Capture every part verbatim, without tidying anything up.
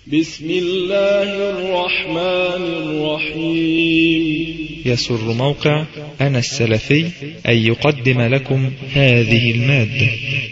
بسم الله الرحمن الرحيم. يسر موقع أنا السلفي أن يقدم لكم هذه المادة.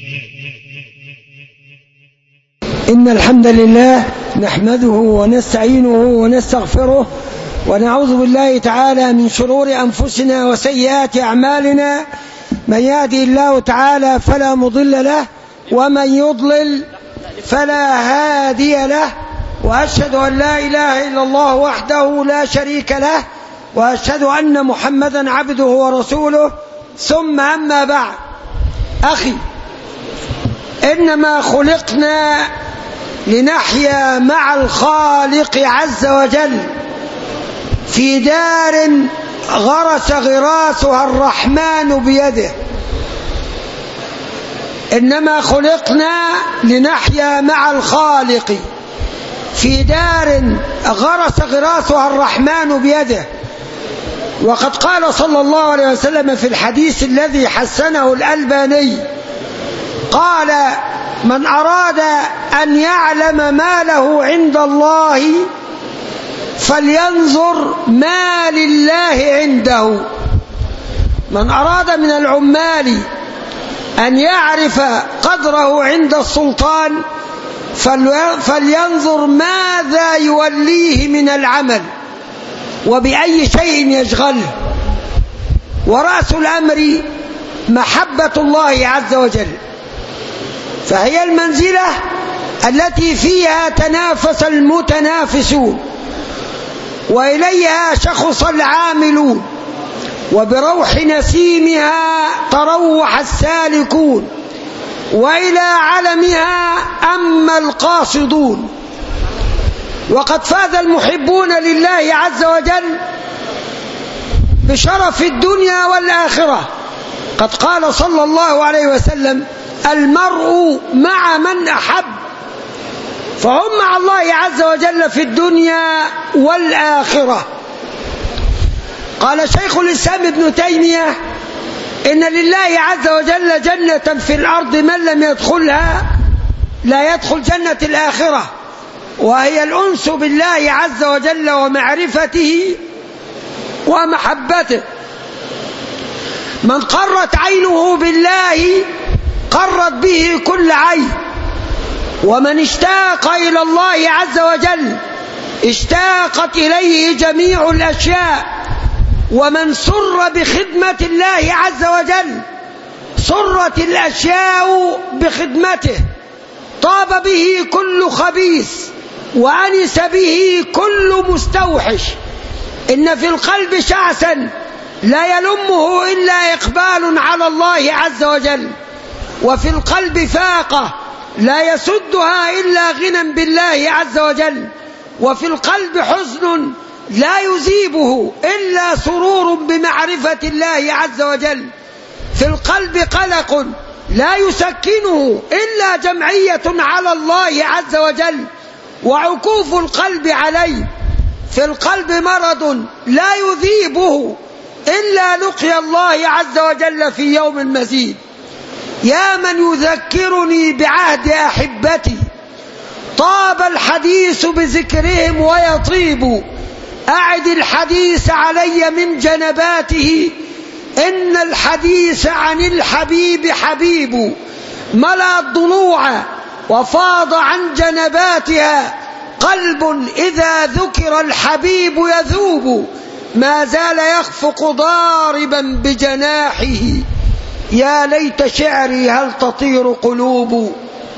إن الحمد لله نحمده ونستعينه ونستغفره ونعوذ بالله تعالى من شرور أنفسنا وسيئات أعمالنا. من يهدي الله تعالى فلا مضل له ومن يضلل فلا هادي له، وأشهد أن لا إله إلا الله وحده لا شريك له، وأشهد أن محمدا عبده ورسوله. ثم أما بعد، أخي، إنما خلقنا لنحيا مع الخالق عز وجل في دار غرس غراسها الرحمن بيده. إنما خلقنا لنحيا مع الخالق في دار غرس غراسها الرحمن بيده. وقد قال صلى الله عليه وسلم في الحديث الذي حسنه الألباني، قال: من أراد أن يعلم ما له عند الله فلينظر ما لله عنده. من أراد من العمال أن يعرف قدره عند السلطان فلينظر ماذا يوليه من العمل وبأي شيء يشغله. ورأس الأمر محبة الله عز وجل، فهي المنزلة التي فيها تنافس المتنافسون، وإليها شخص العاملون، وبروح نسيمها تروح السالكون، وإلى علمها أما القاصدون. وقد فاز المحبون لله عز وجل بشرف الدنيا والآخرة. قد قال صلى الله عليه وسلم: المرء مع من أحب. فهم مع الله عز وجل في الدنيا والآخرة. قال شيخ الإسلام ابن تيمية: إن لله عز وجل جنة في الأرض من لم يدخلها لا يدخل جنة الآخرة، وهي الأنس بالله عز وجل ومعرفته ومحبته. من قرت عينه بالله قرت به كل عين، ومن اشتاق إلى الله عز وجل اشتاقت إليه جميع الأشياء. ومن سر بخدمة الله عز وجل سرت الأشياء بخدمته. طاب به كل خبيث وأنس به كل مستوحش. إن في القلب شعثا لا يلمه إلا إقبال على الله عز وجل، وفي القلب فاقة لا يسدها إلا غنى بالله عز وجل، وفي القلب حزن لا يذيبه إلا سرور بمعرفة الله عز وجل. في القلب قلق لا يسكنه إلا جمعية على الله عز وجل وعكوف القلب عليه. في القلب مرض لا يذيبه إلا لقي الله عز وجل في يوم مزيد. يا من يذكرني بعهد أحبتي طاب الحديث بذكرهم ويطيب. أعد الحديث علي من جنباته، إن الحديث عن الحبيب حبيب. ملأ الضلوع وفاض عن جنباتها، قلب إذا ذكر الحبيب يذوب. ما زال يخفق ضاربا بجناحه، يا ليت شعري هل تطير قلوب.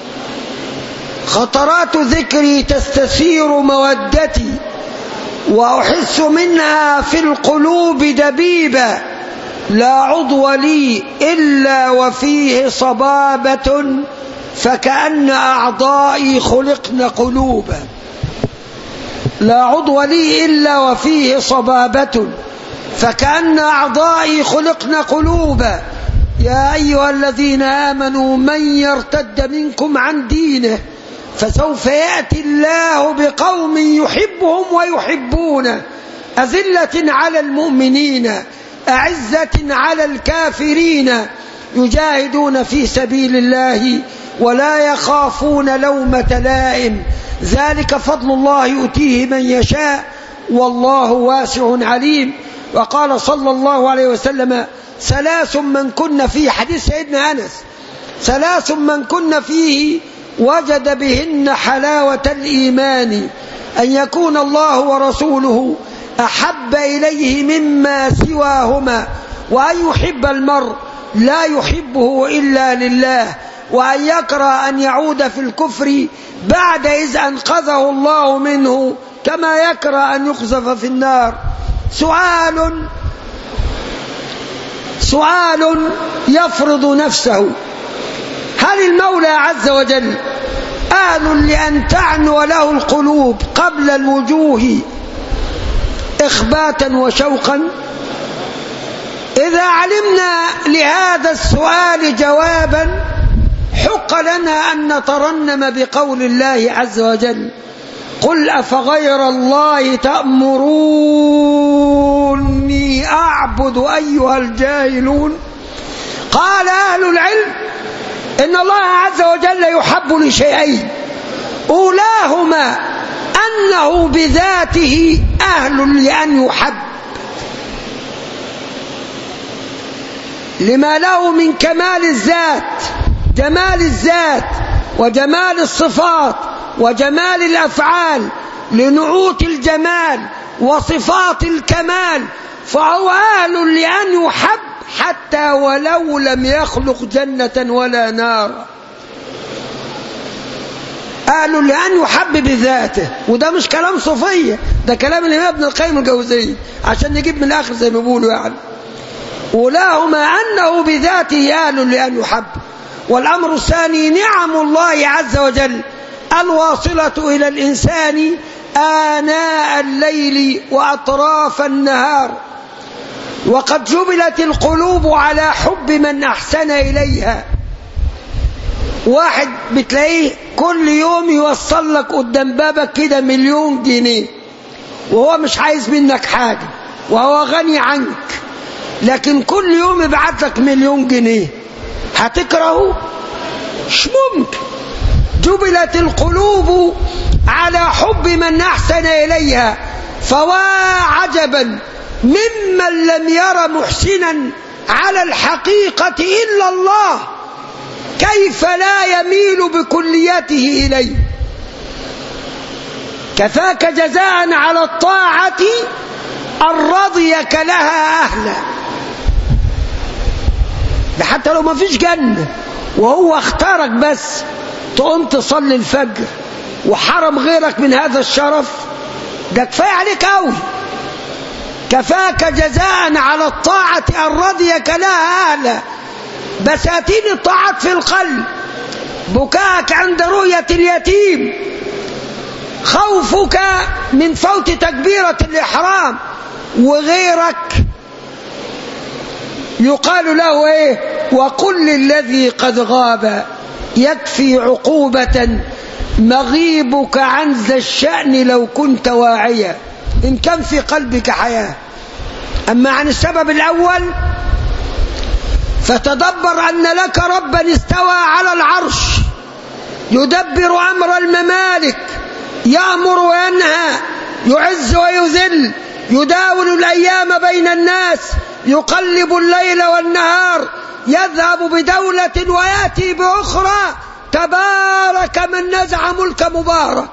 خطرات ذكري تستثير مودتي، وأحس منها في القلوب دبيبا. لا عضو لي إلا وفيه صبابة، فكأن أعضائي خلقن قلوبا. لا عضو لي إلا وفيه صبابة، فكأن أعضائي خلقن قلوبا. يا أيها الذين آمنوا من يرتد منكم عن دينه فسوف يأتي الله بقوم يحبهم ويحبونه، أذلة على المؤمنين أعزة على الكافرين، يجاهدون في سبيل الله ولا يخافون لومة لائم، ذلك فضل الله يؤتيه من يشاء والله واسع عليم. وقال صلى الله عليه وسلم: ثلاث من كن فيه، حديث سيدنا أنس، ثلاث من كن فيه وجد بهن حلاوة الإيمان: أن يكون الله ورسوله أحب إليه مما سواهما، وأن يحب المرء لا يحبه إلا لله، وأن يكره أن يعود في الكفر بعد إذ أنقذه الله منه، كما يكره أن يقذف في النار. سؤال سؤال يفرض نفسه: هل المولى عز وجل آل لأن تعنو له القلوب قبل الوجوه إخباتا وشوقا؟ إذا علمنا لهذا السؤال جوابا حق لنا أن نترنم بقول الله عز وجل: قل أفغير الله تأمروني أعبد أيها الجاهلون. قال أهل العلم إن الله عز وجل يحب لشيئين: أولاهما أنه بذاته أهل لأن يحب، لما له من كمال الذات، جمال الذات وجمال الصفات وجمال الأفعال، لنعوت الجمال وصفات الكمال، فهو أهل لأن يحب حتى ولو لم يخلق جنة ولا نار. أهل لأن يحب بذاته، وده مش كلام صوفية، ده كلام الإمام ابن القيم الجوزي عشان نجيب من الآخر زي ما بيقولوا يعني. ولاهما أنه بذاته أهل لأن يحب. والأمر الثاني: نعم الله عز وجل الواصلة إلى الإنسان آناء الليل وأطراف النهار، وقد جبلت القلوب على حب من أحسن إليها. واحد بتلاقيه كل يوم يوصل لك قدام بابك كده مليون جنيه، وهو مش عايز منك حاجة وهو غني عنك، لكن كل يوم يبعت لك مليون جنيه، هتكرهه؟ مش ممكن. جبلت القلوب على حب من أحسن إليها، فوا عجبا ممن لم ير محسنا على الحقيقة إلا الله، كيف لا يميل بكليته إليه. كفاك جزاء على الطاعة أن رضيك لها أهلا. ده حتى لو ما فيش جنة وهو اختارك بس تقوم تصلي الفجر وحرم غيرك من هذا الشرف، ده كفاية عليك أوي. كفاك جزاء على الطاعة أن رضيك لها أهلا. بساتين الطاعات في القلب، بكاءك عند رؤية اليتيم، خوفك من فوت تكبيرة الإحرام، وغيرك يقال له إيه؟ وقل للذي قد غاب يكفي عقوبة مغيبك عن ذا الشأن لو كنت واعيا، إن كان في قلبك حياة. أما عن السبب الأول فتدبر أن لك ربا استوى على العرش يدبر أمر الممالك، يأمر وينهى، يعز ويذل، يداول الأيام بين الناس، يقلب الليل والنهار، يذهب بدولة ويأتي بأخرى. تبارك من نزع ملك مبارك،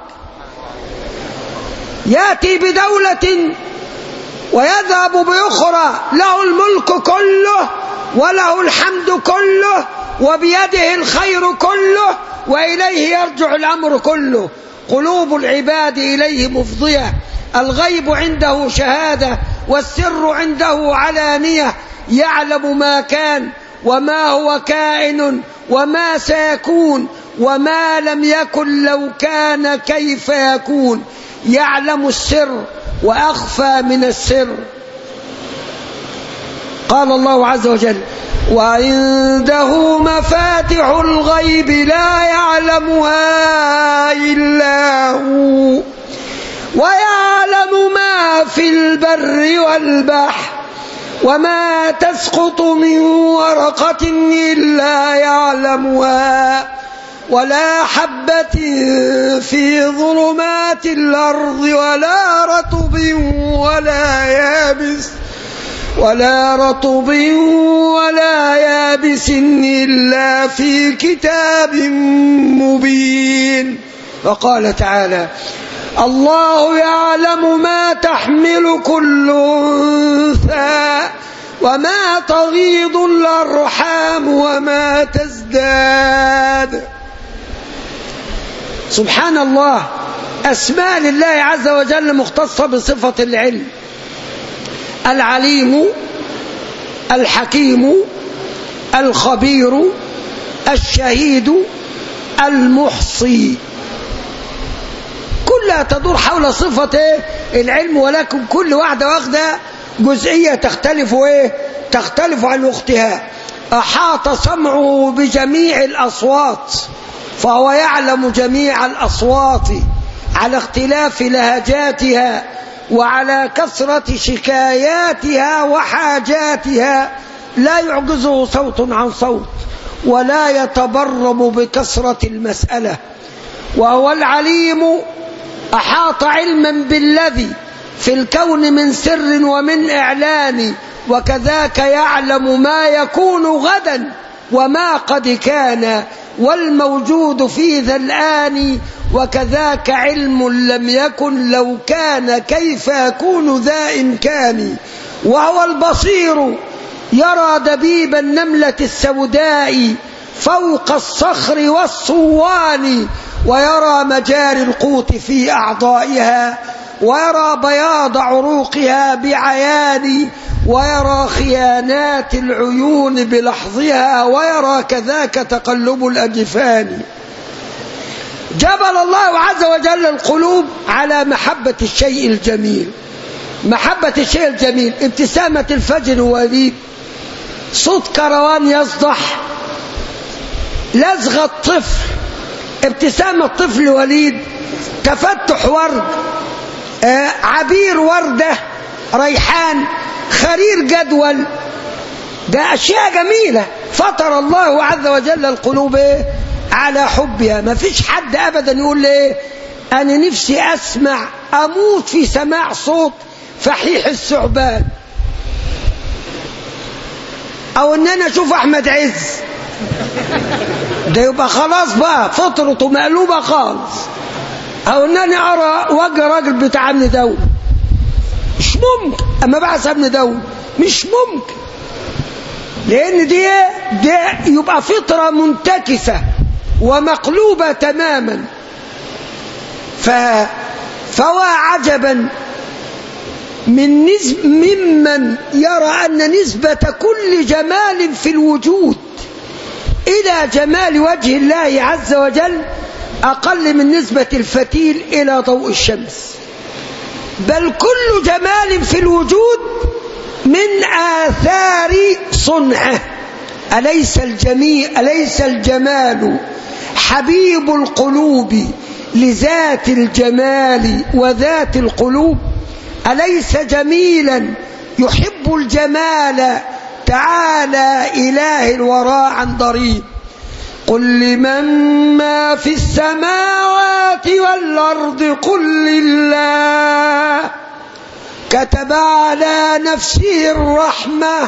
يأتي بدولة ويذهب بأخرى، له الملك كله وله الحمد كله وبيده الخير كله وإليه يرجع الأمر كله. قلوب العباد إليه مفضية، الغيب عنده شهادة والسر عنده علانية، يعلم ما كان وما هو كائن وما سيكون وما لم يكن لو كان كيف يكون، يعلم السر وأخفى من السر. قال الله عز وجل: وعنده مفاتح الغيب لا يعلمها إلا هو ويعلم ما في البر والبحر وما تسقط من ورقة إلا يعلمها ولا حبة في ظلمات الأرض ولا رطب ولا يابس ولا رطب ولا يابس إلا في كتاب مبين. وقال تعالى: الله يعلم ما تحمل كل أنثى وما تغيض الأرحام وما تزداد. سبحان الله، أسماء لله عز وجل مختصة بصفة العلم: العليم، الحكيم، الخبير، الشهيد، المحصي، كلها تدور حول صفة العلم، ولكن كل واحدة واخدة جزئية تختلف ايه تختلف عن اختها. أحاط سمعه بجميع الأصوات فهو يعلم جميع الأصوات على اختلاف لهجاتها وعلى كثرة شكاياتها وحاجاتها، لا يعجزه صوت عن صوت ولا يتبرم بكثرة المسألة. وهو العليم، أحاط علما بالذي في الكون من سر ومن إعلان، وكذاك يعلم ما يكون غدا وما قد كان والموجود في ذا الآن، وكذاك علم لم يكن لو كان كيف يكون ذا إمكان. وهو البصير، يرى دبيب النملة السوداء فوق الصخر والصوان، ويرى مجاري القوت في أعضائها، ويرى بياض عروقها بعيان، ويرى خيانات العيون بلحظها، ويرى كذاك تقلب الأجفان. جبل الله عز وجل القلوب على محبة الشيء الجميل. محبة الشيء الجميل، ابتسامة الفجر وليد، صوت كروان يصدح، لزغ الطفل، ابتسامة طفل وليد، تفتح ورد، آه عبير وردة، ريحان، خرير جدول، ده أشياء جميلة فطر الله عز وجل القلوب على حبها. ما فيش حد أبدا يقول لي أنا نفسي أسمع، أموت في سماع صوت فحيح الثعبان، أو أن أنا أشوف أحمد عز، ده يبقى خلاص بقى فطرته مقلوبة خالص. أو أن أنا أرى وجه راجل بتاع ابن داود، مش ممكن. أما بعث ابن داود مش ممكن، لأن دي, دي يبقى فطرة منتكسة ومقلوبة تماما. فهو عجبا من نسب ممن يرى أن نسبة كل جمال في الوجود إلى جمال وجه الله عز وجل أقل من نسبة الفتيل إلى ضوء الشمس، بل كل جمال في الوجود من آثار صنعه. أليس الجميل أليس الجمال حبيب القلوب لذات الجمال وذات القلوب؟ أليس جميلا يحب الجمال تعالى إله الوراء عن ضريب؟ قل لمن ما في السماوات والأرض قل لله كتب على نفسه الرحمة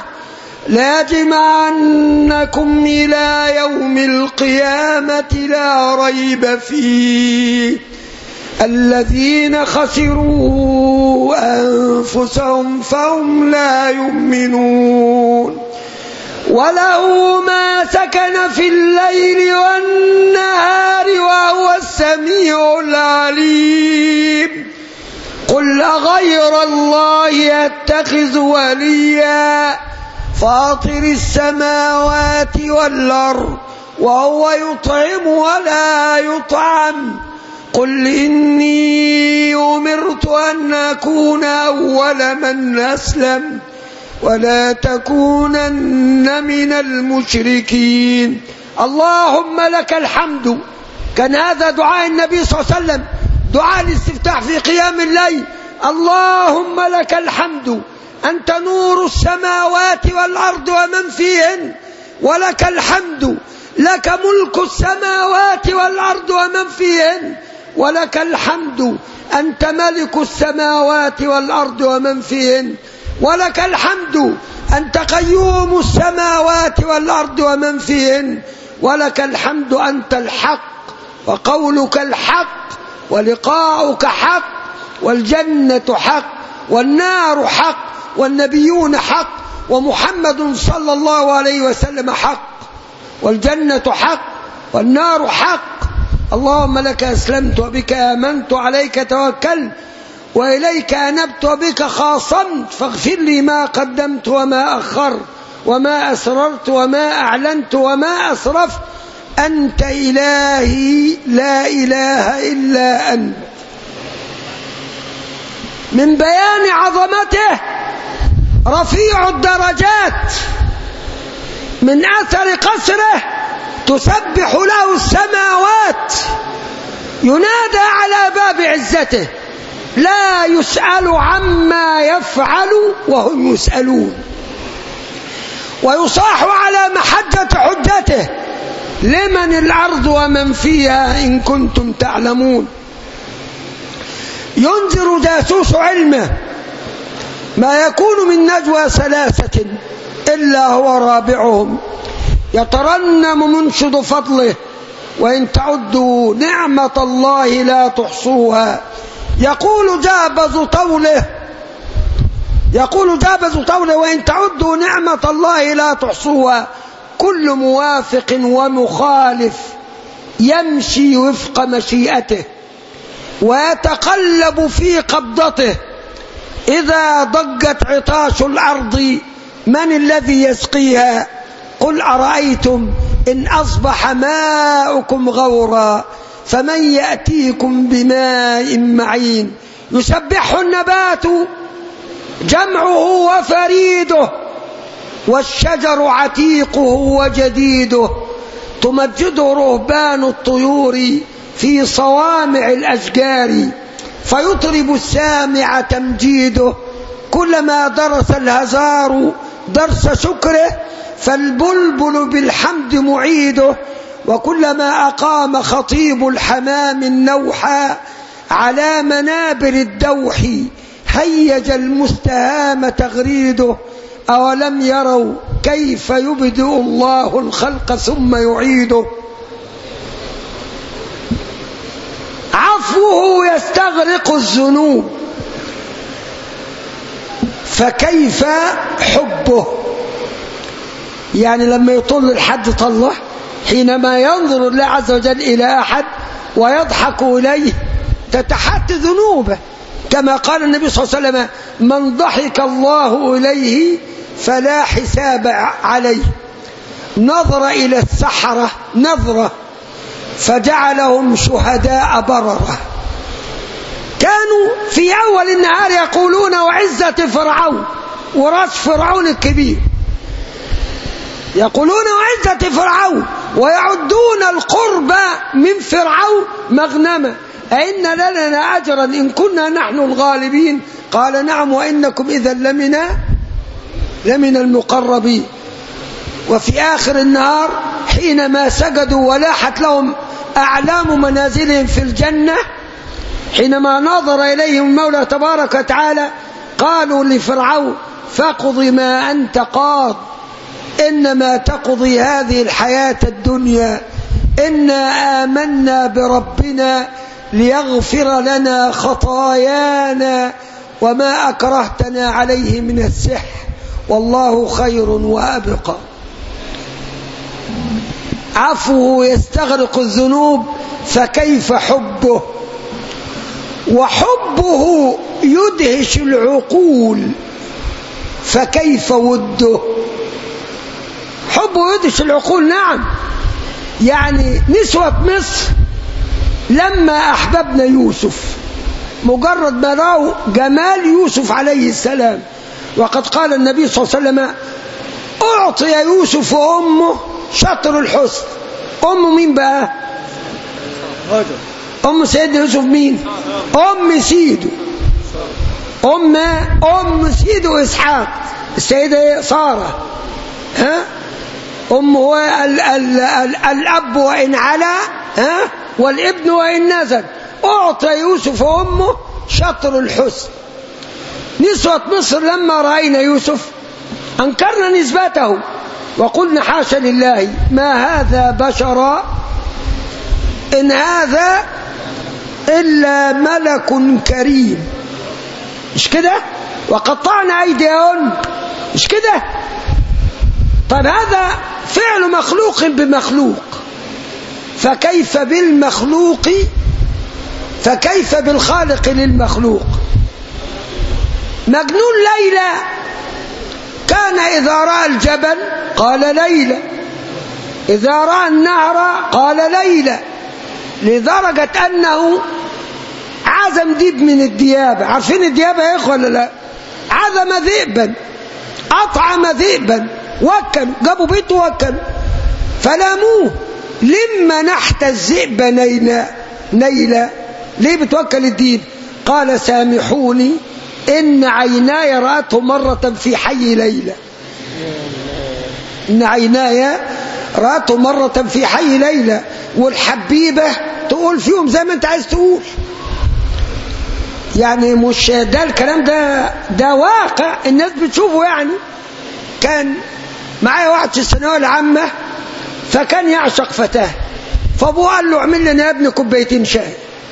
ليجمعنكم إلى يوم القيامة لا ريب فيه الذين خسروا أنفسهم فهم لا يؤمنون. وله ما سكن في الليل والنهار وهو السميع العليم. قل أغير الله أتخذ وليا فاطر السماوات والأرض وهو يطعم ولا يطعم. قل إني أمرت أن أكون أول من أسلم ولا تكونن من المشركين. اللهم لك الحمد. كان هذا دعاء النبي صلى الله عليه وسلم، دعاء الاستفتاح في قيام الليل. اللهم لك الحمد أنت نور السماوات والأرض ومن فيهن، ولك الحمد لك ملك السماوات والأرض ومن فيهن ولك الحمد أنت ملك السماوات والأرض ومن فيهن ولك الحمد أنت قيوم السماوات والأرض ومن فيهن ولك الحمد أنت الحق وقولك الحق ولقاؤك حق والجنة حق والنار حق والنبيون حق ومحمد صلى الله عليه وسلم حق والجنة حق والنار حق. اللهم لك أسلمت وبك آمنت عليك توكلت وإليك أنبت وبك خاصمت فاغفر لي ما قدمت وما أخرت وما أسررت وما أعلنت وما أسرفت أنت إلهي لا إله إلا أنت. من بيان عظمته رفيع الدرجات من أثر قصره تسبح له السماوات ينادى على باب عزته لا يسأل عما يفعل وهم يسألون ويصاح على محجة حجته لمن الأرض ومن فيها إن كنتم تعلمون. ينذر جاسوس علمه ما يكون من نجوى ثلاثة إلا هو رابعهم يترنم منشد فضله وإن تعدوا نعمة الله لا تحصوها. يقول جابز طوله يقول جابز طوله وإن تعدوا نعمة الله لا تحصوها. كل موافق ومخالف يمشي وفق مشيئته ويتقلب في قبضته. إذا ضجت عطاش الأرض من الذي يسقيها؟ قل أرأيتم إن أصبح ماؤكم غورا فمن يأتيكم بماء معين. يسبحه النبات جمعه وفريده والشجر عتيقه وجديده. تمجده رهبان الطيور في صوامع الأشجار فيطرب السامع تمجيده. كلما درس الهزار درس شكره فالبلبل بالحمد معيده. وكلما أقام خطيب الحمام النوحا على منابر الدوح هيج المستهام تغريده. أولم يروا كيف يبدئ الله الخلق ثم يعيده. عفوه يستغرق الذنوب فكيف حبه. يعني لما يطل الحد طله حينما ينظر الله عز وجل إلى أحد ويضحك إليه تتحت ذنوبه كما قال النبي صلى الله عليه وسلم من ضحك الله إليه فلا حساب عليه. نظر إلى السحرة نظرة فجعلهم شهداء بررة. كانوا في أول النهار يقولون وعزة فرعون وراس فرعون الكبير يقولون وعزة فرعون ويعدون القرب من فرعون مغنما أئن لنا أجرا إن كنا نحن الغالبين قال نعم وإنكم إذا لمن لمن المقربين. وفي آخر النهار حينما سجدوا ولاحت لهم أعلام منازلهم في الجنة حينما نظر إليهم المولى تبارك وتعالى قالوا لفرعون فاقض ما أنت قاض إنما تقضي هذه الحياة الدنيا إنا آمنا بربنا ليغفر لنا خطايانا وما أكرهتنا عليه من السحر والله خير وأبقى. عفوه يستغرق الذنوب فكيف حبه. وحبه يدهش العقول فكيف وده. حبه يدهش العقول نعم. يعني نسوة مصر لما أحببنا يوسف مجرد ما رأوا جمال يوسف عليه السلام وقد قال النبي صلى الله عليه وسلم أعطي يوسف وأمه شطر الحسن. أم مين بقى؟ أم سيدنا يوسف مين؟ أم سيده أم أم سيده إسحاق السيدة سارة. ها أم هو ال ال ال الأب وإن علا ها والابن وإن نزل. أعطى يوسف وأمه شطر الحسن. نسوة مصر لما رأينا يوسف أنكرنا نسبته وقلنا حاشا لله ما هذا بشرا إن هذا إلا ملك كريم. مش كده؟ وقطعنا أيديهن. مش كده؟ طيب هذا فعل مخلوق بمخلوق، فكيف بالمخلوق فكيف بالخالق للمخلوق؟ مجنون ليلى كان إذا رأى الجبل قال ليلى، إذا رأى النهر قال ليلى، لدرجة أنه عزم ديب من الديابة. عارفين الديابة يا إخوة ولا لا؟ عزم ذئبا، أطعم ذئبا، وكل جابوا بيته وكل فلاموه. لما نحت الذئب نيلا نيلا ليه بتوكل الديب؟ قال سامحوني إن عيناي رأته مرة في حي ليلى. إن عيناي رأته مرة في حي ليلى. والحبيبة تقول فيهم زي ما انت عايز تقول، يعني مش ده الكلام ده ده واقع الناس بتشوفه. يعني كان معايا واحد في الثانويه العامه فكان يعشق فتاه، فابوه قال له اعمل لنا يا ابني كوبايتين شاي.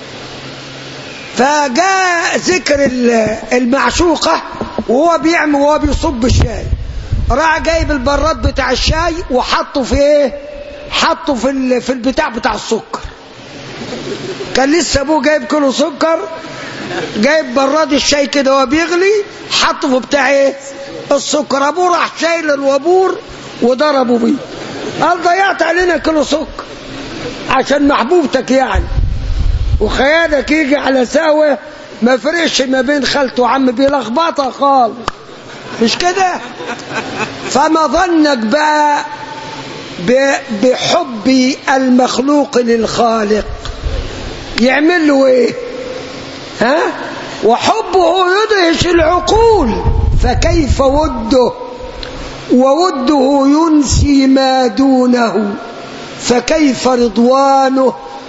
فجاء ذكر المعشوقه وهو بيعمل وهو بيصب الشاي، راح جايب البراد بتاع الشاي وحطه في ايه؟ حطه في في البتاع بتاع السكر. كان لسه ابوه جايب كيلو سكر، جايب براد الشاي كده وهو بيغلي حطه في بتاع ايه؟ السكر. ابوه راح شايل الوابور وضربه بيه، قال ضيعت علينا كيلو سكر عشان محبوبتك يعني، وخيالك يجي على ساوة ما فرقش ما بين خالته وعم بيلخبطها خالص. مش كده؟ فما ظنك بقى بحب المخلوق للخالق يعمل له ايه؟ ها؟ وحبه يدهش العقول، فكيف وده ووده ينسي ما دونه، فكيف رضوانه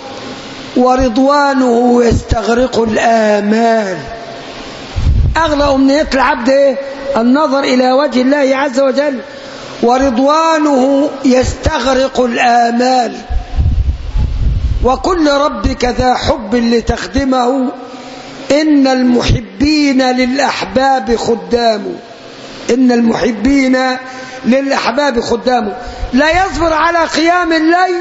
ورضوانه يستغرق الآمال. أغلى أمنيات العبد إيه؟ النظر إلى وجه الله عز وجل، ورضوانه يستغرق الآمال. وكل ربك ذا حب لتخدمه، إن المحبين للأحباب خدام. إن المحبين للأحباب خدام. لا يصبر على قيام الليل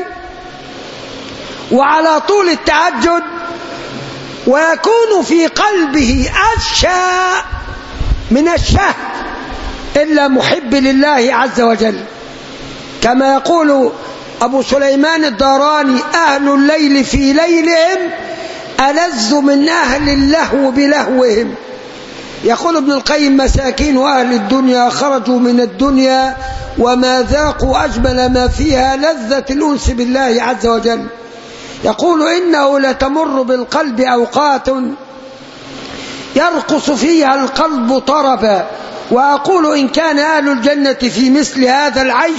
وعلى طول التهجد، ويكون في قلبه أشى من الشهد إلا محب لله عز وجل. كما يقول أبو سليمان الداراني: أهل الليل في ليلهم ألذ من أهل اللهو بلهوهم. يقول ابن القيم: مساكين أهل الدنيا خرجوا من الدنيا وما ذاقوا أجمل ما فيها لذة الأنس بالله عز وجل. يقول: إنه لتمر بالقلب أوقات يرقص فيها القلب طربا، وأقول إن كان أهل الجنة في مثل هذا العيش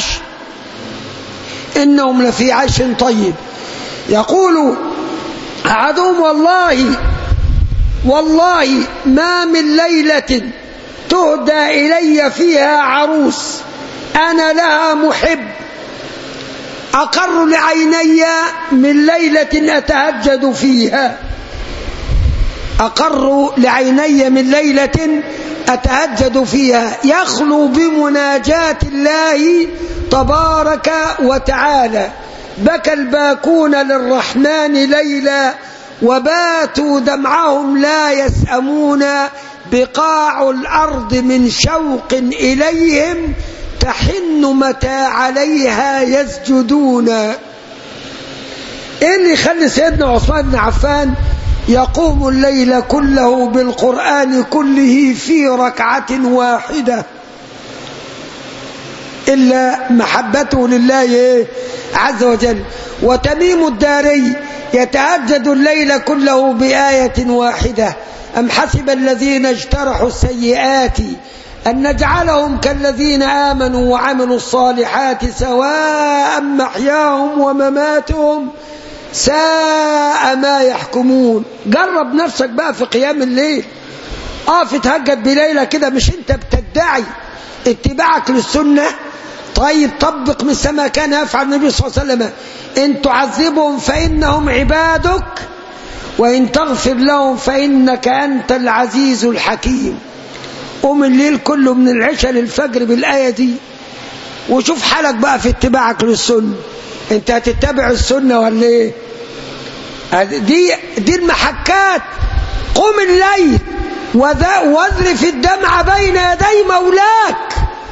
إنهم لفي عيش طيب. يقول أحدهم: والله والله ما من ليلة تهدى إلي فيها عروس أنا لها محب أقر لعيني من ليلة أتهجد فيها. أقر لعيني من ليلة أتهجد فيها، يخلو بمناجاة الله تبارك وتعالى. بكى الباكون للرحمن ليلا وباتوا دمعهم لا يسأمون، بقاع الأرض من شوق إليهم تحن متى عليها يسجدون. إيه اللي يخلي سيدنا عثمان بن عفان يقوم الليل كله بالقرآن كله في ركعة واحدة إلا محبته لله عز وجل؟ وتميم الداري يتهجد الليل كله بآية واحدة: أم حسب الذين اجترحوا السيئات أن نجعلهم كالذين آمنوا وعملوا الصالحات سواء محياهم ومماتهم ساء ما يحكمون. جرب نفسك بقى في قيام الليل، اقف اتهجد بليلة كده، مش انت بتدعي اتباعك للسنة؟ طيب طبق مثل ما كان يفعل النبي صلى الله عليه وسلم، إن تعذبهم فإنهم عبادك وإن تغفر لهم فإنك أنت العزيز الحكيم. قوم الليل كله من العشاء للفجر بالآية دي، وشوف حالك بقى في اتباعك للسنة. انت هتتبع السنة ولا ايه؟ دي, دي المحكات. قم الليل واذرف الدمع بين يدي مولاك.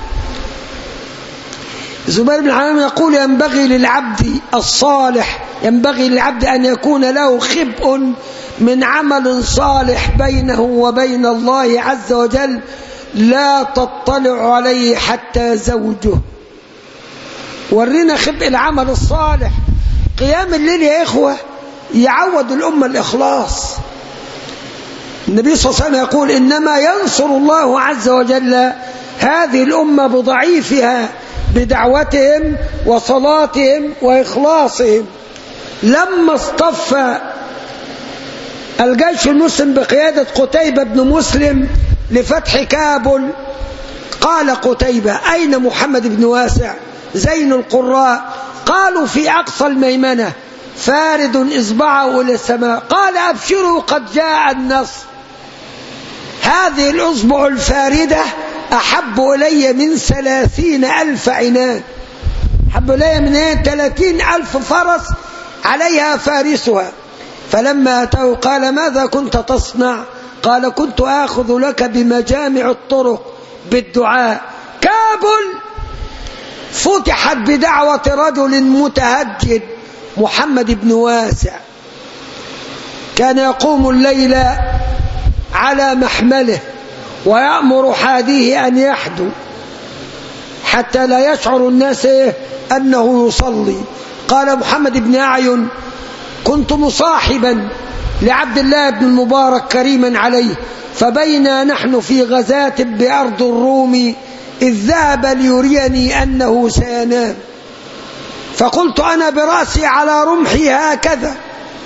زبير بن العوام يقول ينبغي للعبد الصالح ينبغي للعبد أن يكون له خبء من عمل صالح بينه وبين الله عز وجل لا تطلع عليه حتى زوجه. ورينا خبء العمل الصالح. قيام الليل يا إخوة يعود الأمة الإخلاص. النبي صلى الله عليه وسلم يقول إنما ينصر الله عز وجل هذه الأمة بضعيفها بدعوتهم وصلاتهم وإخلاصهم. لما اصطف الجيش المسلم بقيادة قتيبة بن مسلم لفتح كابل، قال قتيبة أين محمد بن واسع زين القراء؟ قالوا في أقصى الميمنة فارد إصبعه إلى السماء. قال أبشروا قد جاء النصر. هذه الأصبع الفاردة أحب إلي من ثلاثين ألف عنان. أحب إلي من ايه؟ ثلاثين ألف فرس عليها فارسها. فلما أتوا قال ماذا كنت تصنع؟ قال كنت آخذ لك بمجامع الطرق بالدعاء. كابل فتحت بدعوة رجل متهجد محمد بن واسع، كان يقوم الليل على محمله ويأمر حاديه أن يحدو حتى لا يشعر الناس أنه يصلي. قال محمد بن أعين كنت مصاحبا لعبد الله بن المبارك كريما عليه، فبينا نحن في غزاة بأرض الروم إذ ذهب ليريني أنه سينام، فقلت أنا برأسي على رمحي هكذا،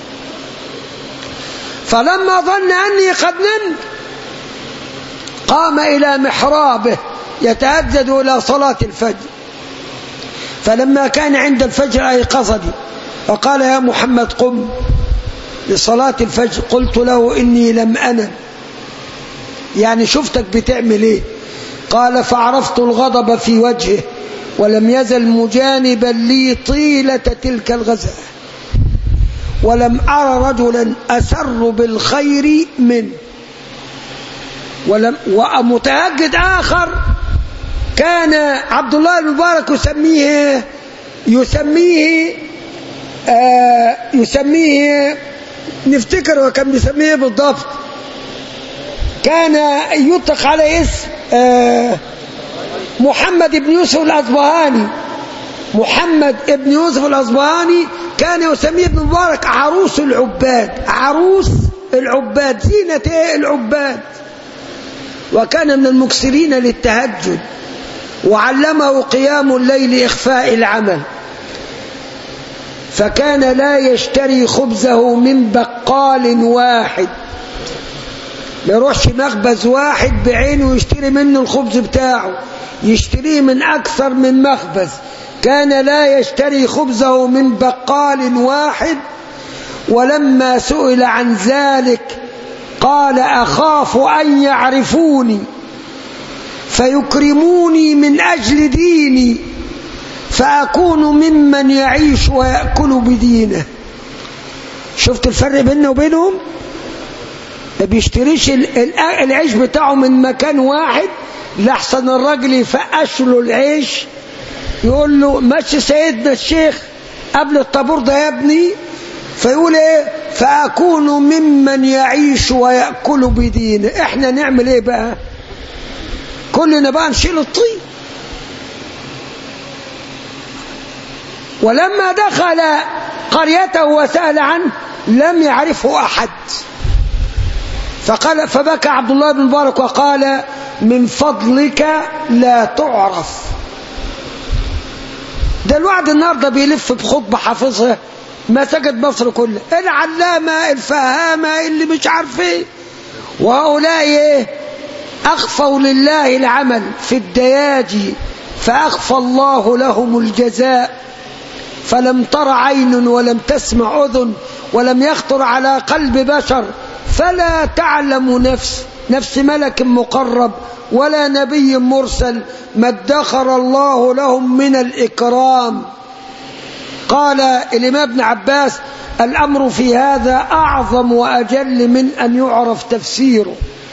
فلما ظن أني قد نمت قام إلى محرابه يتهجد إلى صلاة الفجر. فلما كان عند الفجر أيقظني وقال يا محمد قم لصلاة الفجر. قلت له إني لم أنم، يعني شفتك بتعمل إيه؟ قال فعرفت الغضب في وجهه ولم يزل مجانبا لي طيلة تلك الغزاة، ولم أرى رجلا أسر بالخير منه. ولم ومتهجد آخر كان عبد الله المبارك يسميه يسميه آه يسميه نفتكر وكان بيسميه بالضبط، كان يطلق على اسم آه محمد بن يوسف الأصبهاني. محمد بن يوسف الأصبهاني كان يسميه ابن مبارك عروس العباد. عروس العباد، زينة العباد. وكان من المكسرين للتهجد، وعلمه قيام الليل إخفاء العمل، فكان لا يشتري خبزه من بقال واحد، ما يروحش مخبز واحد بعينه يشتري منه الخبز بتاعه، يشتريه من أكثر من مخبز. كان لا يشتري خبزه من بقال واحد. ولما سئل عن ذلك قال أخاف أن يعرفوني فيكرموني من أجل ديني فأكون ممن يعيش ويأكل بدينه. شفت الفرق بيننا وبينهم؟ ما بيشتريش العيش بتاعه من مكان واحد لحسن الراجل يفقش له العيش يقول له ماشي سيدنا الشيخ قبل الطابور ده يا ابني، فيقول ايه؟ فأكون ممن يعيش ويأكل بدينه. احنا نعمل ايه بقى؟ كلنا بقى نشيل الطين. ولما دخل قريته وسأل عنه لم يعرفه أحد، فقال فبكى عبد الله بن مبارك وقال من فضلك لا تعرف. ده الواحد النهارده بيلف بخطبة حافظها مساجد مصر كلها، العلامة الفهامة اللي مش عارف ايه، وهؤلاء ايه؟ أخفوا لله العمل في الدياجي فأخفى الله لهم الجزاء، فلم تر عين ولم تسمع أذن ولم يخطر على قلب بشر، فلا تعلم نفس نفس ملك مقرب ولا نبي مرسل ما ادخر الله لهم من الإكرام. قال الإمام ابن عباس: الأمر في هذا أعظم وأجل من أن يعرف تفسيره.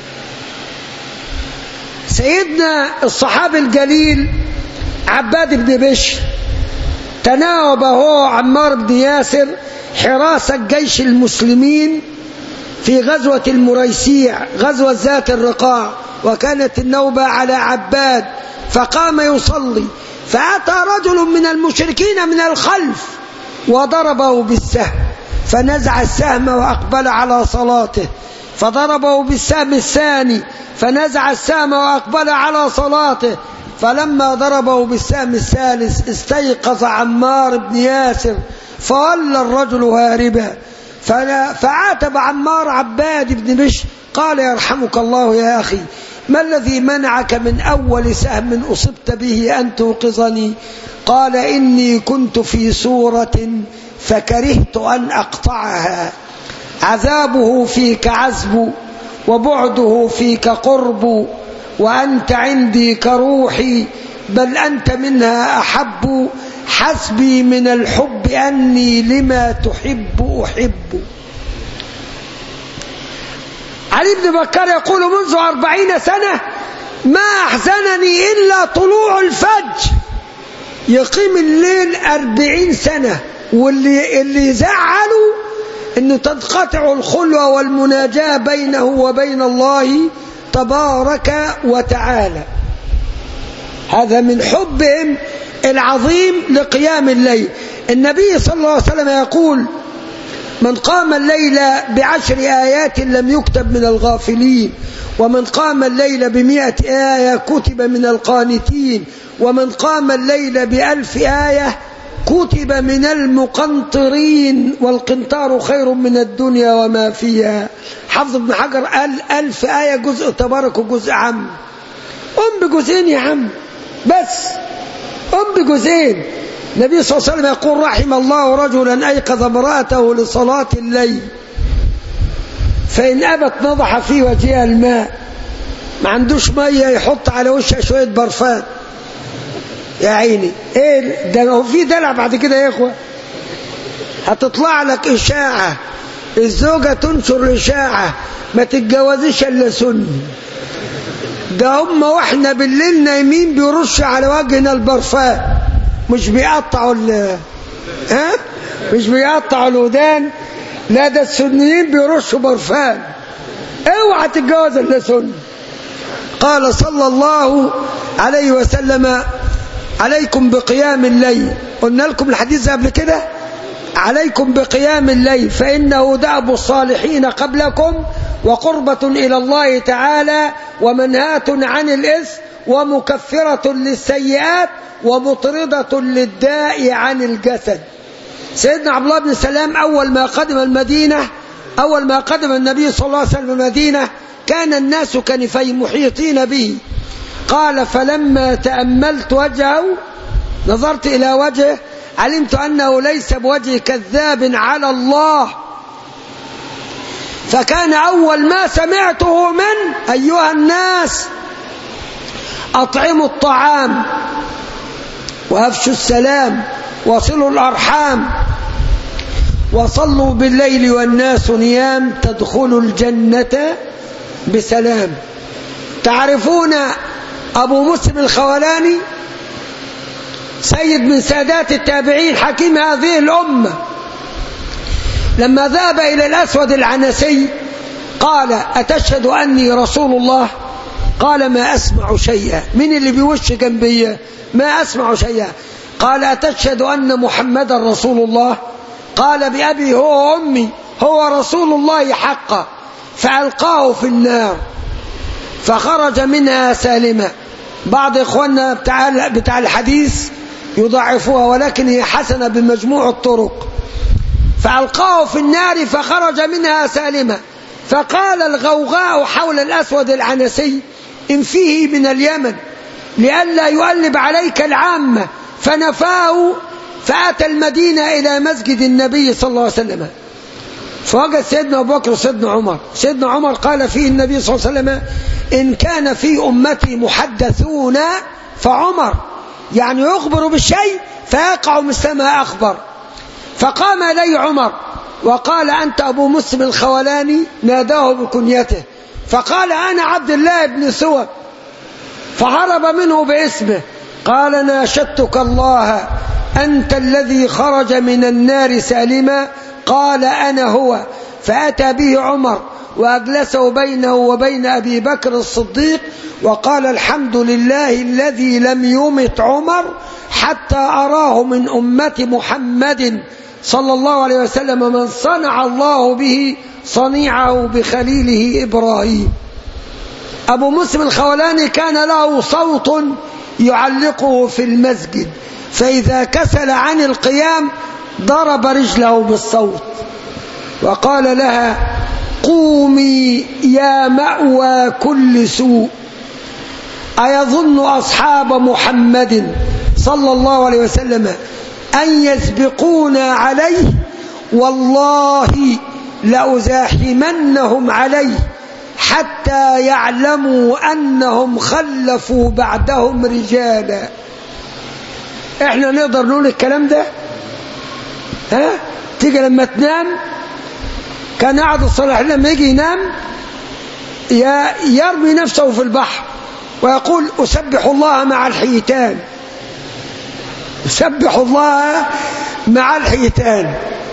سيدنا الصحابي الجليل عباد بن بشر تناوب هو عمار بن ياسر حراسة جيش المسلمين في غزوة المريسيع، غزوة ذات الرقاع، وكانت النوبة على عباد، فقام يصلي، فأتى رجل من المشركين من الخلف وضربه بالسهم، فنزع السهم وأقبل على صلاته، فضربه بالسهم الثاني فنزع السهم وأقبل على صلاته، فلما ضربه بالسهم الثالث استيقظ عمار بن ياسر فولى الرجل هاربا، فعاتب عمار عباد بن بشر قال: يرحمك الله يا أخي، ما الذي منعك من أول سهم أصبت به أن توقظني؟ قال: إني كنت في سورة فكرهت أن أقطعها، عذابه فيك عذب وبعده فيك قرب، وأنت عندي كروحي بل أنت منها أحب، حسبي من الحب أني لما تحب أحب. علي بن بكر يقول: منذ أربعين سنة ما أحزنني إلا طلوع الفجر، يقيم الليل أربعين سنة، واللي اللي زعله أنه تنقطع الخلوة والمناجاة بينه وبين الله تبارك وتعالى. هذا من حبهم العظيم لقيام الليل. النبي صلى الله عليه وسلم يقول: من قام الليل بعشر آيات لم يكتب من الغافلين، ومن قام الليل بمئة آية كتب من القانتين، ومن قام الليل بألف آية كتب من المقنطرين، والقنطار خير من الدنيا وما فيها. حافظ ابن حجر قال: ألف آية جزء تبارك وجزء عام. أم بجزئين يا عم، بس أم بجزئين. النبي صلى الله عليه وسلم يقول: رحم الله رجلا أيقظ امرأته لصلاة الليل فإن أبت نضح في وجهها الماء. ما عندوش مية يحط على وشها شوية برفان، يا عيني ايه ده؟ هو في دلع بعد كده يا اخوة؟ هتطلع لك إشاعة، الزوجة تنشر إشاعة ما تتجوزش إلا سني. ده هم واحنا بالليل نايمين بيرش على وجهنا البرفان، مش بيقطعوا ال ها مش بيقطعوا الودان، لا ده السنيين بيرشوا برفان. اوعى تتجوز الا سني. قال صلى الله عليه وسلم: عليكم بقيام الليل. قلنا لكم الحديث قبل كده: عليكم بقيام الليل فإنه دأب الصالحين قبلكم وقربة إلى الله تعالى ومنهاة عن الإثم ومكفرة للسيئات ومطردة للداء عن الجسد. سيدنا عبد الله بن سلام أول ما قدم المدينة، أول ما قدم النبي صلى الله عليه وسلم المدينة كان الناس كنفي محيطين به. قال: فلما تأملت وجهه، نظرت إلى وجهه، علمت أنه ليس بوجه كذاب على الله. فكان أول ما سمعته من: أيها الناس أطعموا الطعام وأفشوا السلام وصلوا الأرحام وصلوا بالليل والناس نيام تدخلوا الجنة بسلام. تعرفون أبو مسلم الخولاني سيد من سادات التابعين حكيم هذه الأمة، لما ذهب إلى الأسود العنسي قال: أتشهد أني رسول الله؟ قال: ما أسمع شيئا. من اللي بيوش جنبي؟ ما أسمع شيئا. قال: أتشهد أن محمد رسول الله؟ قال: بأبي هو وأمي هو رسول الله حقا. فألقاه في النار. فخرج منها سالما. بعض إخواننا بتاع بتاع الحديث يضعفوها، ولكن هي حسنة بمجموع الطرق. فألقاه في النار فخرج منها سالما. فقال الغوغاء حول الأسود العنسي: إن فيه من اليمن لئلا يؤلب عليك العامة. فنفاه فأتى المدينة إلى مسجد النبي صلى الله عليه وسلم، فوجد سيدنا أبو بكر وسيدنا عمر. سيدنا عمر قال فيه النبي صلى الله عليه وسلم: إن كان في أمتي محدثون فعمر، يعني يخبر بالشيء فيقع مثل ما أخبر. فقام إليه عمر وقال: أنت أبو مسلم الخولاني؟ ناداه بكنيته، فقال: أنا عبد الله بن سوى. فهرب منه باسمه. قال: ناشدتك الله، أنت الذي خرج من النار سالما؟ قال: أنا هو. فأتى به عمر وأجلسه بينه وبين أبي بكر الصديق وقال: الحمد لله الذي لم يمت عمر حتى أراه من أمة محمد صلى الله عليه وسلم من صنع الله به صنيعه بخليله إبراهيم. أبو مسلم الخولاني كان له صوت يعلقه في المسجد، فإذا كسل عن القيام ضرب رجله بالصوت وقال لها: قومي يا مأوى كل سوء. أيظن أصحاب محمد صلى الله عليه وسلم أن يسبقونا عليه؟ والله لأزاحمنهم عليه حتى يعلموا أنهم خلفوا بعدهم رجالا. احنا نقدر نقول الكلام ده؟ ها؟ تيجي لما تنام، كان قاعد الصالح لما يجي ينام يرمي نفسه في البحر ويقول: أسبح الله مع الحيتان، أسبح الله مع الحيتان.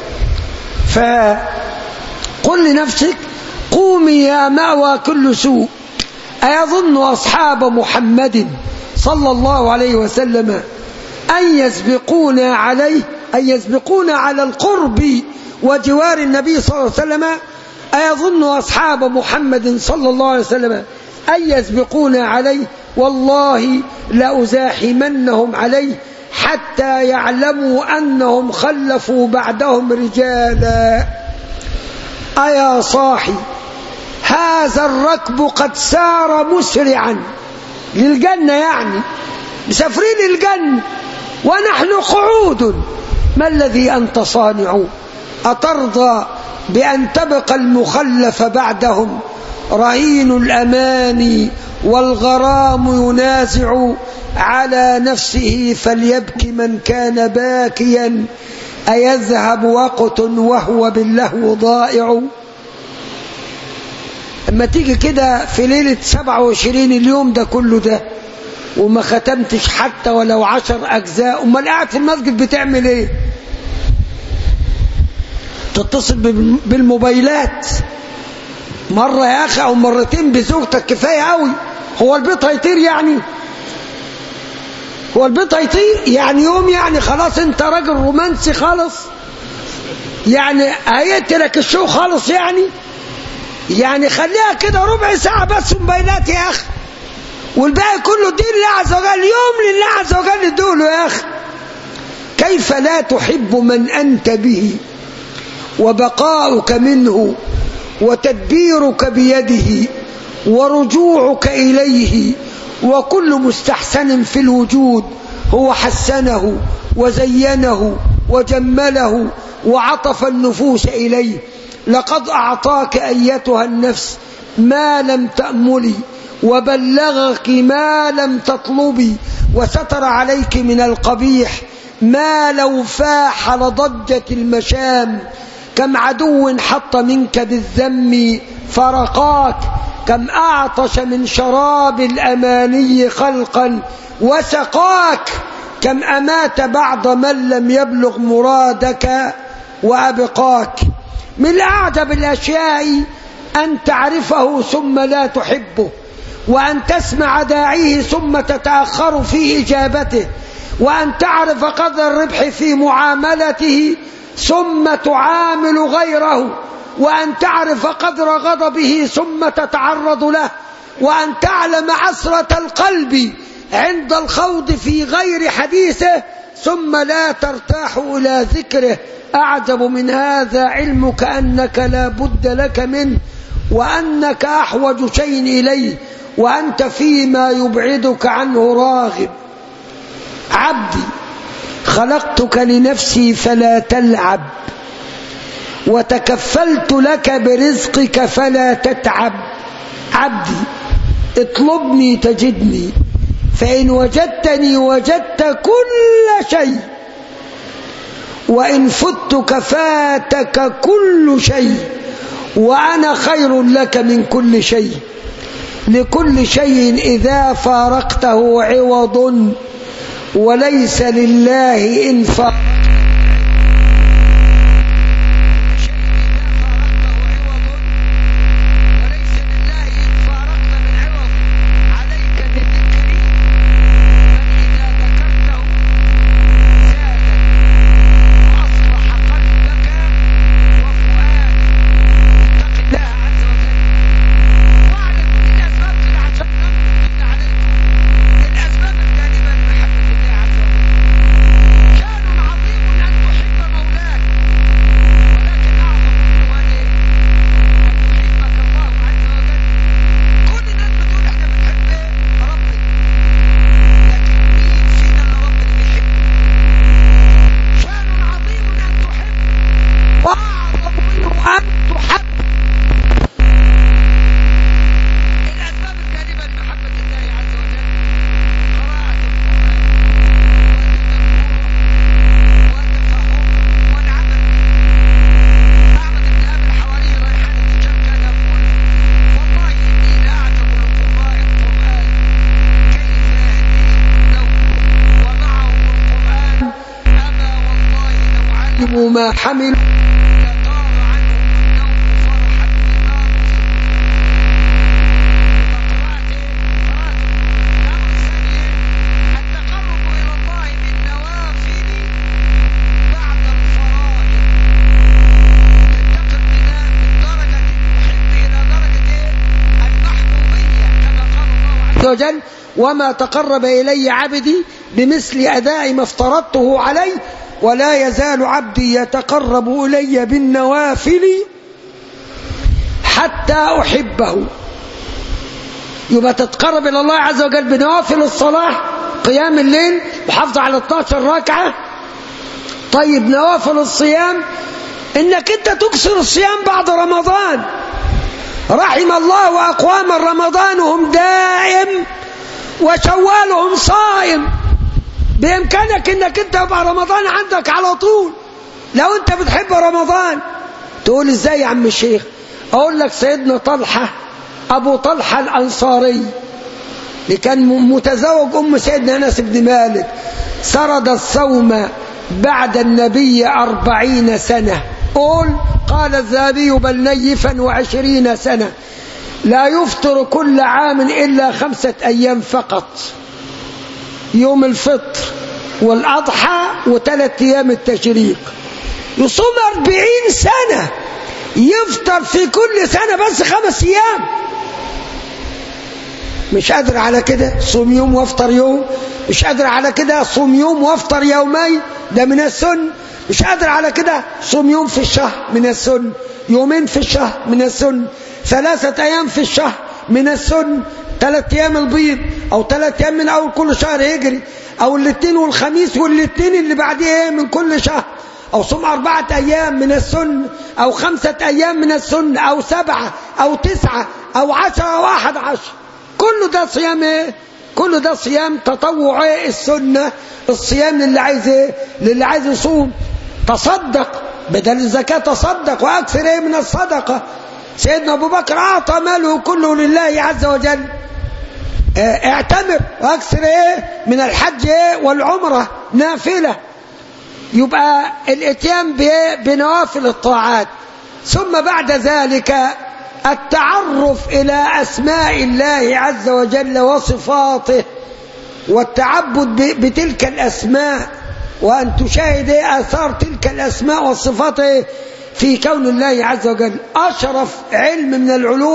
فقل لنفسك: قومي يا مأوى كل سوء. أيظن أصحاب محمد صلى الله عليه وسلم أن يسبقونا عليه، أن يسبقونا على القرب وجوار النبي صلى الله عليه وسلم؟ أيظن أصحاب محمد صلى الله عليه وسلم أن يسبقونا عليه؟ والله لأزاحمنهم عليه حتى يعلموا أنهم خلفوا بعدهم رجالا. أيا صاحي، هذا الركب قد سار مسرعا للجنة، يعني مسافرين للجنة ونحن قعود. ما الذي أنت صانع؟ أترضى بأن تبقى المخلف بعدهم؟ رهين الأمان والغرام ينازع على نفسه، فليبكي من كان باكيا. أيذهب وقت وهو باللهو ضائع؟ اما تيجي كده في ليلة سبعة وعشرين اليوم ده كله ده وما ختمتش حتى ولو عشر أجزاء، امال قاعد في المسجد بتعمل ايه؟ تتصل بالموبايلات مرة يا أخي أو مرتين بزوجتك كفاية قوي. هو البيت هيطير يعني؟ هو البيت هيطير يعني يوم يعني خلاص انت راجل رومانسي خالص يعني هيقتلك الشو خالص يعني يعني خليها كده ربع ساعة بس موبايلات يا أخي، والباقي كله دين الله عز وجل، يوم لله عز وجل ادوله يا أخي. كيف لا تحب من أنت به وبقاؤك منه وتدبيرك بيده ورجوعك إليه، وكل مستحسن في الوجود هو حسنه وزينه وجمله وعطف النفوس إليه. لقد أعطاك أيتها النفس ما لم تأملي وبلغك ما لم تطلبي، وستر عليك من القبيح ما لو فاح لضجت المشام. كم عدو حط منك بالذم فرقاك، كم أعطش من شراب الأماني خلقا وسقاك، كم أمات بعض من لم يبلغ مرادك وأبقاك. من أعجب الأشياء أن تعرفه ثم لا تحبه، وأن تسمع داعيه ثم تتأخر في إجابته، وأن تعرف قدر الربح في معاملته ثم تعامل غيره، وأن تعرف قدر غضبه ثم تتعرض له، وأن تعلم عسرة القلب عند الخوض في غير حديثه ثم لا ترتاح إلى ذكره. أعجب من هذا علمك أنك لا بد لك منه وأنك أحوج شيء إليه وأنت فيما يبعدك عنه راغب. عبدي خلقتك لنفسي فلا تلعب وتكفلت لك برزقك فلا تتعب. عبدي اطلبني تجدني فإن وجدتني وجدت كل شيء وإن فتك فاتك كل شيء وأنا خير لك من كل شيء. لكل شيء إذا فارقته عوض وليس لله إن فارقته ما حمل وجل وما تقرب إلي عبدي بمثل أداء ما افترضته عليه ولا يزال عبدي يتقرب إلي بالنوافل حتى أحبه. يبقى تتقرب إلى الله عز وجل بنوافل الصلاة قيام الليل محافظة على اثنتي عشرة ركعة. طيب نوافل الصيام إنك أنت تكسر الصيام بعد رمضان. رحم الله أقواما رمضانهم دائم وشوالهم صائم. بإمكانك إنك أنت يبقى رمضان عندك على طول لو أنت بتحب رمضان. تقول إزاي يا عم الشيخ؟ أقول لك سيدنا طلحة أبو طلحة الأنصاري اللي كان متزوج أم سيدنا أنس بن مالك سرد الصوم بعد النبي أربعين سنة. قول قال الذهبي بل نيفا وعشرين سنة لا يفطر كل عام إلا خمسة أيام فقط، يوم الفطر والأضحى وثلاث أيام التشريق. يصوم أربعين سنة يفطر في كل سنة بس خمس أيام. مش قادر على كده صوم يوم وافطر يوم. مش قادر على كده صوم يوم وافطر يومين، ده من السن. مش قادر على كده صوم يوم في الشهر من السن، يومين في الشهر من السن، ثلاثة أيام في الشهر من السن، ثلاث أيام البيض أو ثلاث أيام من أول كل شهر هجري، أو الاثنين والخميس والاثنين اللي بعديه من كل شهر، أو صوم أربعة أيام من السن، أو خمسة أيام من السن، أو سبعة أو تسعة أو عشرة أو أحد عشر. كله ده صيام إيه؟ كله ده صيام تطوع إيه؟ السنة. الصيام للي عايز إيه؟ للي عايز يصوم. تصدق بدل الزكاة، تصدق وأكثر إيه من الصدقة. سيدنا أبو بكر أعطى ماله كله لله عز وجل. اعتمر وأكثر إيه من الحج إيه والعمرة نافلة. يبقى الاتيان بنوافل الطاعات. ثم بعد ذلك التعرف إلى أسماء الله عز وجل وصفاته والتعبد بتلك الأسماء، وأن تشاهد آثار تلك الأسماء والصفات في كون الله عز وجل. أشرف علم من العلوم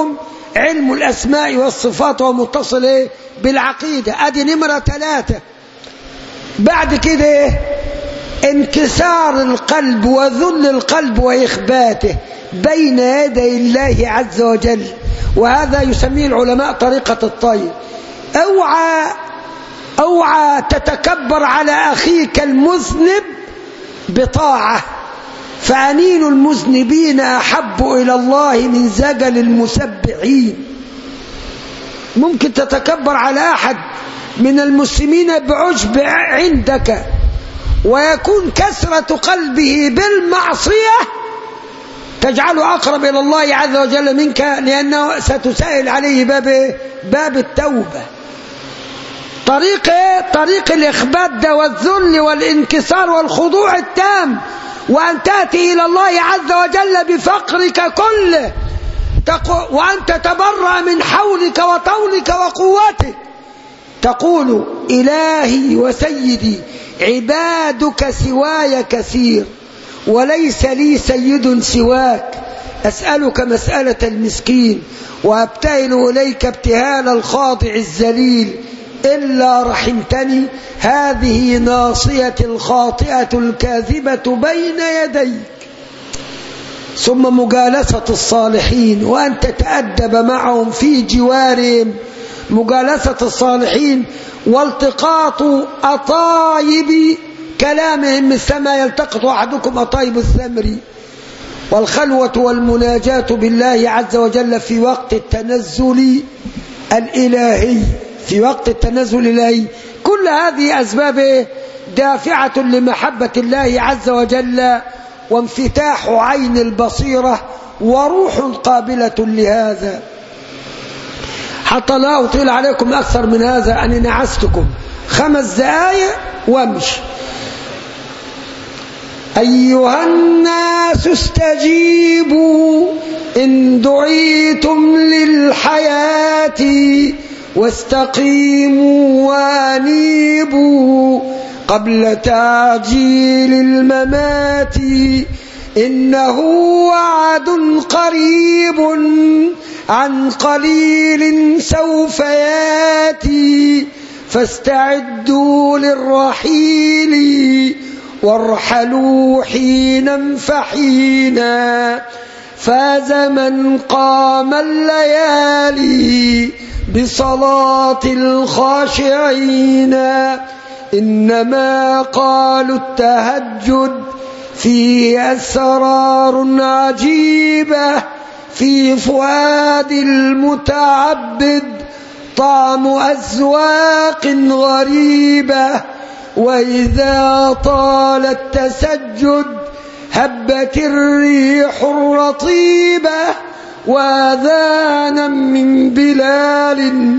علم الأسماء والصفات ومتصل إيه؟ بالعقيدة. أدي نمرة ثلاثة. بعد كده إيه؟ انكسار القلب وذل القلب وإخباته بين يدي الله عز وجل، وهذا يسميه العلماء طريقة الطير. اوعى اوعى تتكبر على أخيك المذنب بطاعة، فأنين المذنبين أحب إلى الله من زجل المسبحين. ممكن تتكبر على أحد من المسلمين بعجب عندك، ويكون كسرة قلبه بالمعصية تجعله أقرب إلى الله عز وجل منك، لأنه ستسائل عليه باب باب التوبة. طريق طريق الإخبات ده والذل والانكسار والخضوع التام، وأن تأتي إلى الله عز وجل بفقرك كله، وأن تتبرأ من حولك وطولك وقوتك، تقول: إلهي وسيدي عبادك سواي كثير وليس لي سيد سواك، أسألك مسألة المسكين وأبتهل إليك ابتهال الخاضع الذليل، إلا رحمتني هذه ناصية الخاطئة الكاذبة بين يديك. ثم مجالسة الصالحين وأن تتأدب معهم في جوارهم، مجالسة الصالحين والتقاط أطايب كلامهم مثل ما يلتقط أحدكم أطايب الثمر، والخلوة والمناجاة بالله عز وجل في وقت التنزل الإلهي، في وقت التنزل الإلهي. كل هذه أسباب دافعة لمحبة الله عز وجل وانفتاح عين البصيرة وروح قابلة لهذا. حتى لا أطيل عليكم أكثر من هذا، أنا نعستكم خمس دقائق وامشي. أيها الناس استجيبوا إن دعيتم للحياة واستقيموا وانيبوا قبل تعجيل الممات، إنه وعد قريب عن قليل سوف ياتي، فاستعدوا للرحيل وارحلوا حينا فحينا. فاز من قام الليالي بصلاة الخاشعين، إنما قالوا التهجد فيه أسرار عجيبة، في فؤاد المتعبد طعم أذواق غريبة، وإذا طال التسجد هبت الريح الرطيبة، وآذانا من بلال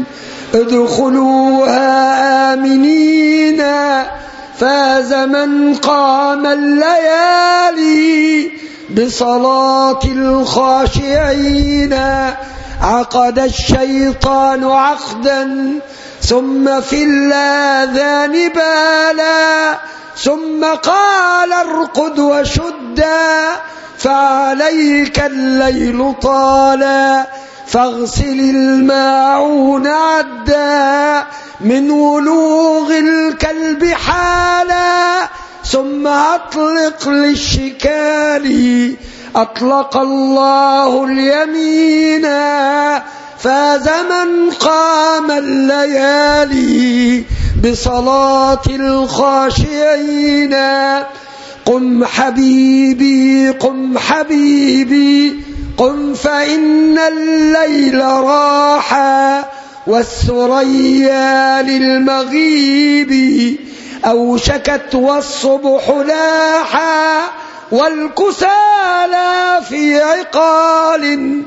ادخلوها آمنين. فاز من قام الليالي بصلاة الخاشعين. عقد الشيطان عقدا ثم في الآذان بالا، ثم قال ارقد وشدا، فعليك الليل طالا، فاغسل الماعون عدا، من ولوغ الكلب حالا، ثم أطلق للشكال، أطلق الله اليمين. فاز من قام الليالي بصلاة الخاشعين. قم حبيبي قم حبيبي قم، فإن الليل راحا والثريا للمغيب أوشكت والصبح لاحا، والكسالى في عقال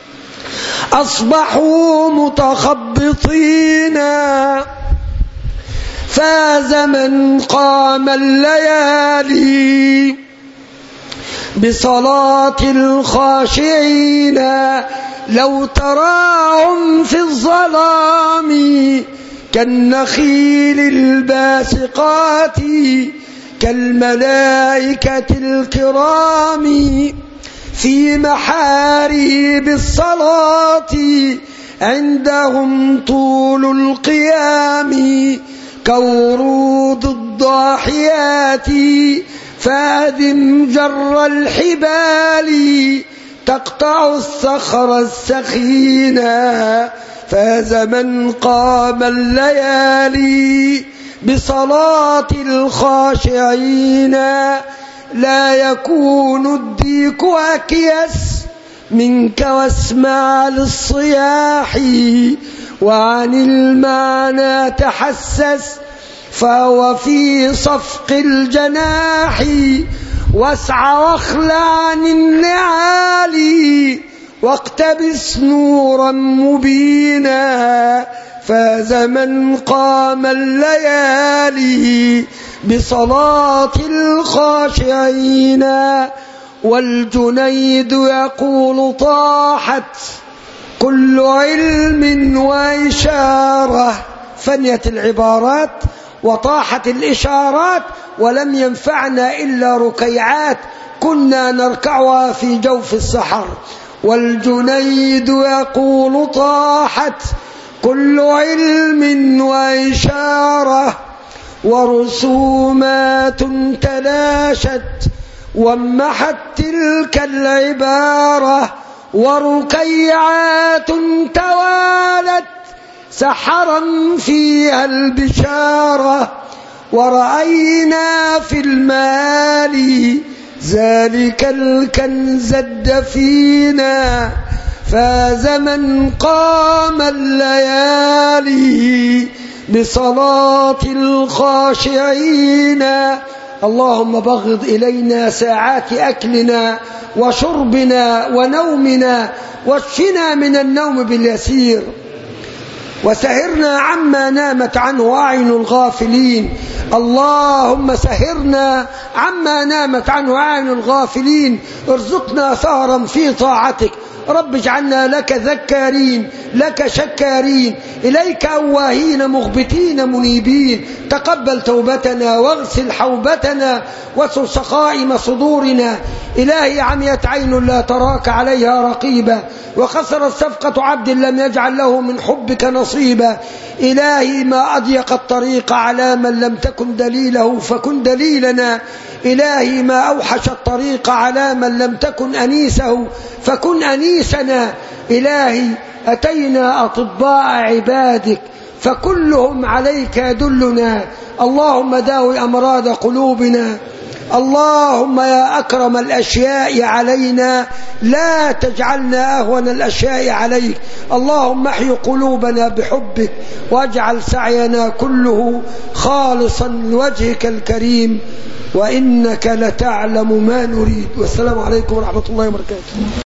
أصبحوا متخبطين. فاز من قام الليالي بصلاة الخاشعين. لو تراهم في الظلام كالنخيل الباسقات، كالملائكة الكرام في محاريب الصلاة عندهم طول القيام كورود الضاحيات فادم جر الحبال تقطع الصخر السخينا فاز من قام الليالي بصلاة الخاشعين لا يكون الديك أكيس منك واسمع للصياح وعن المعنى تحسس فهو في صفق الجناح واسع واخلع عن النعال واقتبس نورا مبينا فاز من قام الليالي بصلاة الخاشعين. والجنيد يقول طاحت كل علم وإشارة فنيت العبارات وطاحت الإشارات ولم ينفعنا إلا ركيعات كنا نركعها في جوف السحر. والجنيد يقول طاحت كل علم وإشارة ورسومات تلاشت وامحت تلك العبارة وركيعات توالت سحرا فيها البشارة ورأينا في المال ذلك الكنز الدفينا فاز من قام الليالي بصلاة الخاشعين. اللهم بغض إلينا ساعات أكلنا وشربنا ونومنا واشفنا من النوم باليسير وسهرنا عما نامت عنه أعين الغافلين. اللهم سهرنا عما نامت عنه أعين الغافلين ارزقنا سهرا في طاعتك رب اجعلنا لك ذكارين لك شكارين إليك أواهين مغبتين منيبين. تقبل توبتنا واغسل حوبتنا واسل سقائم صدورنا. إلهي عميت عين لا تراك عليها رقيبا وخسرت صفقة عبد لم يجعل له من حبك نصيبا. إلهي ما أضيق الطريق على من لم تكن دليله فكن دليلنا. إلهي ما أوحش الطريق على من لم تكن أنيسه فكن أنيسنا. إلهي أتينا أطباء عبادك فكلهم عليك يدلنا. اللهم داوي أمراض قلوبنا. اللهم يا أكرم الأشياء علينا لا تجعلنا أهون الأشياء عليك. اللهم احي قلوبنا بحبك واجعل سعينا كله خالصا لوجهك الكريم وإنك لتعلم ما نريد. والسلام عليكم ورحمة الله وبركاته.